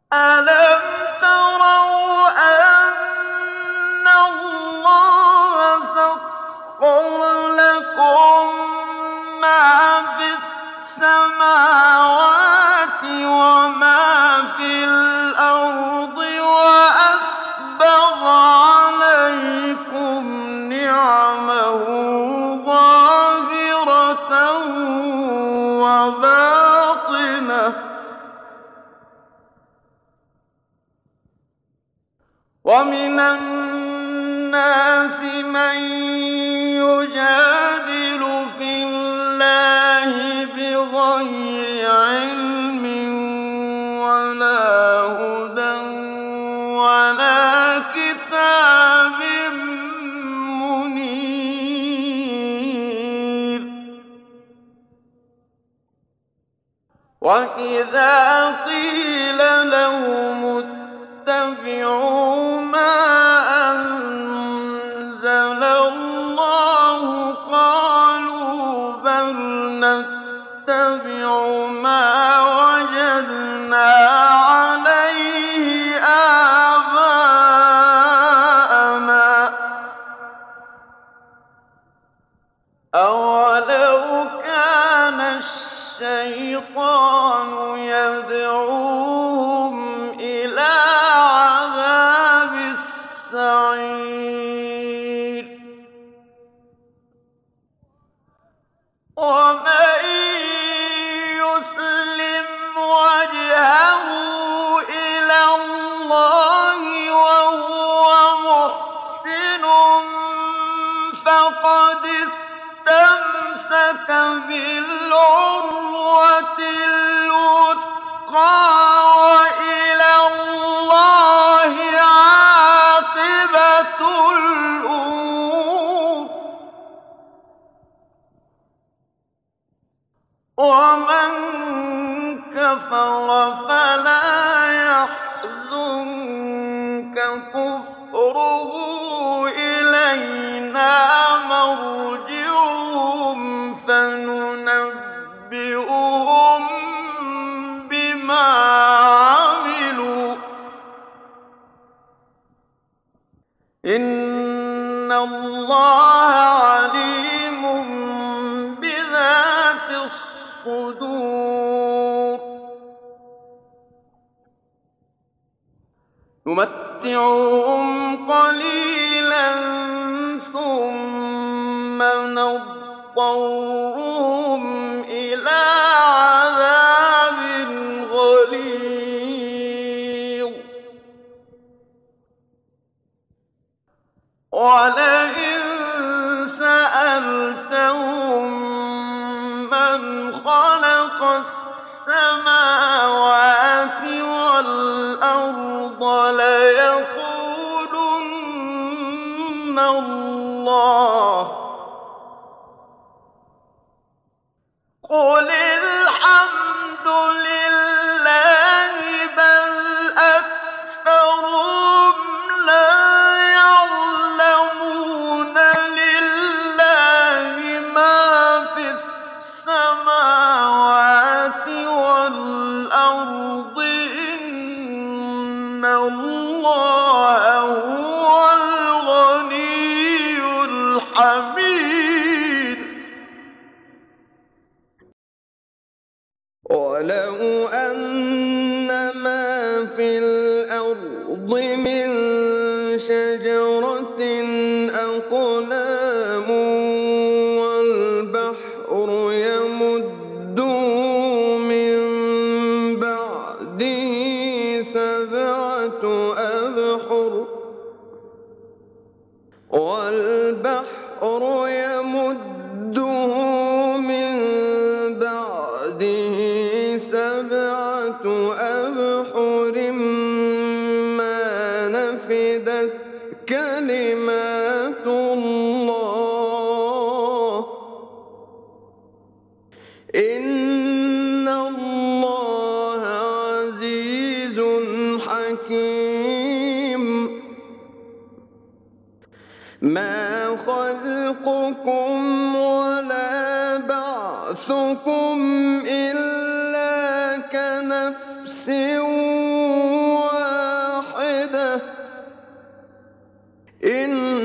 أَلَمْ تَرَوْا أَنَّ اللَّهَ سَخَّرَ لَكُم مَّا فِي السَّمَاوَاتِ وَمَا فِي الْأَرْضِ وَأَسْبَغَ عَلَيْكُمْ نِعَمَهُ ظَاهِرَةً وَبَاطِنَةً ۗ وَمِنَ النَّاسِ مَن يُجَادِلُ فِي اللَّهِ بِغَيْرِ عِلْمٍ وَلَا هُدًى وَلَا كِتَابٍ مُّنِيرٍ وَإِذَا قِيلَ لَهُمُ اتَّبِعُوا مَا أَنزَلَ اللَّهُ قَالُوا بَلْ نَتَّبِعُ مَا وَجَدْنَا عَلَيْهِ آبَاءَنَا ۚ أَوَلَوْ كَانَ الشَّيْطَانُ يَدْعُوهُمْ إِلَىٰ عَذَابِ السَّعِيرِ وَمَن يُسْلِمْ وَجْهَهُ إِلَى اللَّهِ وَهُوَ مُحْسِنٌ فَقَدِ اسْتَمْسَكَ بِالْعُرْوَةِ الْوُثْقَىٰ وَإِلَى اللَّهِ عَاقِبَةُ الْأُمُورِ وَمَن كَفَرَ فَلَا يَحْزُنكَ كُفْرُهُ ۖ إِلَيْنَا مَرْجِعُهُمْ فَنُنَبِّئُهُم بِمَا عَمِلُوا ۚ إِنَّ اللَّهَ عَلِيمٌ بِذَاتِ الصُّدُورِ نُمَتِّعُهُمْ قَلِيلًا ثُمَّ نَضْطَرُّهُمْ إِلَىٰ عَذَابٍ غَلِيظٍ وَلَئِن سَأَلْتَهُم مَّنْ خَلَقَ السَّمَاوَاتِ وَالْأَرْضَ لَيَقُولُنَّ اللَّهُ ۚ قُلِ الْحَمْدُ لِلَّهِ بَلْ أَكْثَرُهُمْ لَا يَعْلَمُونَ لِلَّهِ مَا فِي السَّمَاوَاتِ وَالْأَرْضِ ۚ إِنَّ اللَّهَ هُوَ الْغَنِيُّ الْحَمِيدُ وَلَوْ أَنَّ مَا فِي الْأَرْضِ مِن شَجَرَةٍ أَقْلَامٌ وَالْبَحْرُ يَمُدُّهُ مِن بَعْدِهِ سَبْعَةُ أَبْحُرٍ مَّا نَفِدَتْ كَلِمَاتُ اللَّهِ ۗ إِنَّ اللَّهَ عَزِيزٌ حَكِيمٌ مَا خَلْقُكُمْ وَلَا بَعْثُكُمْ إِلَّا كَنَفْسٍ إن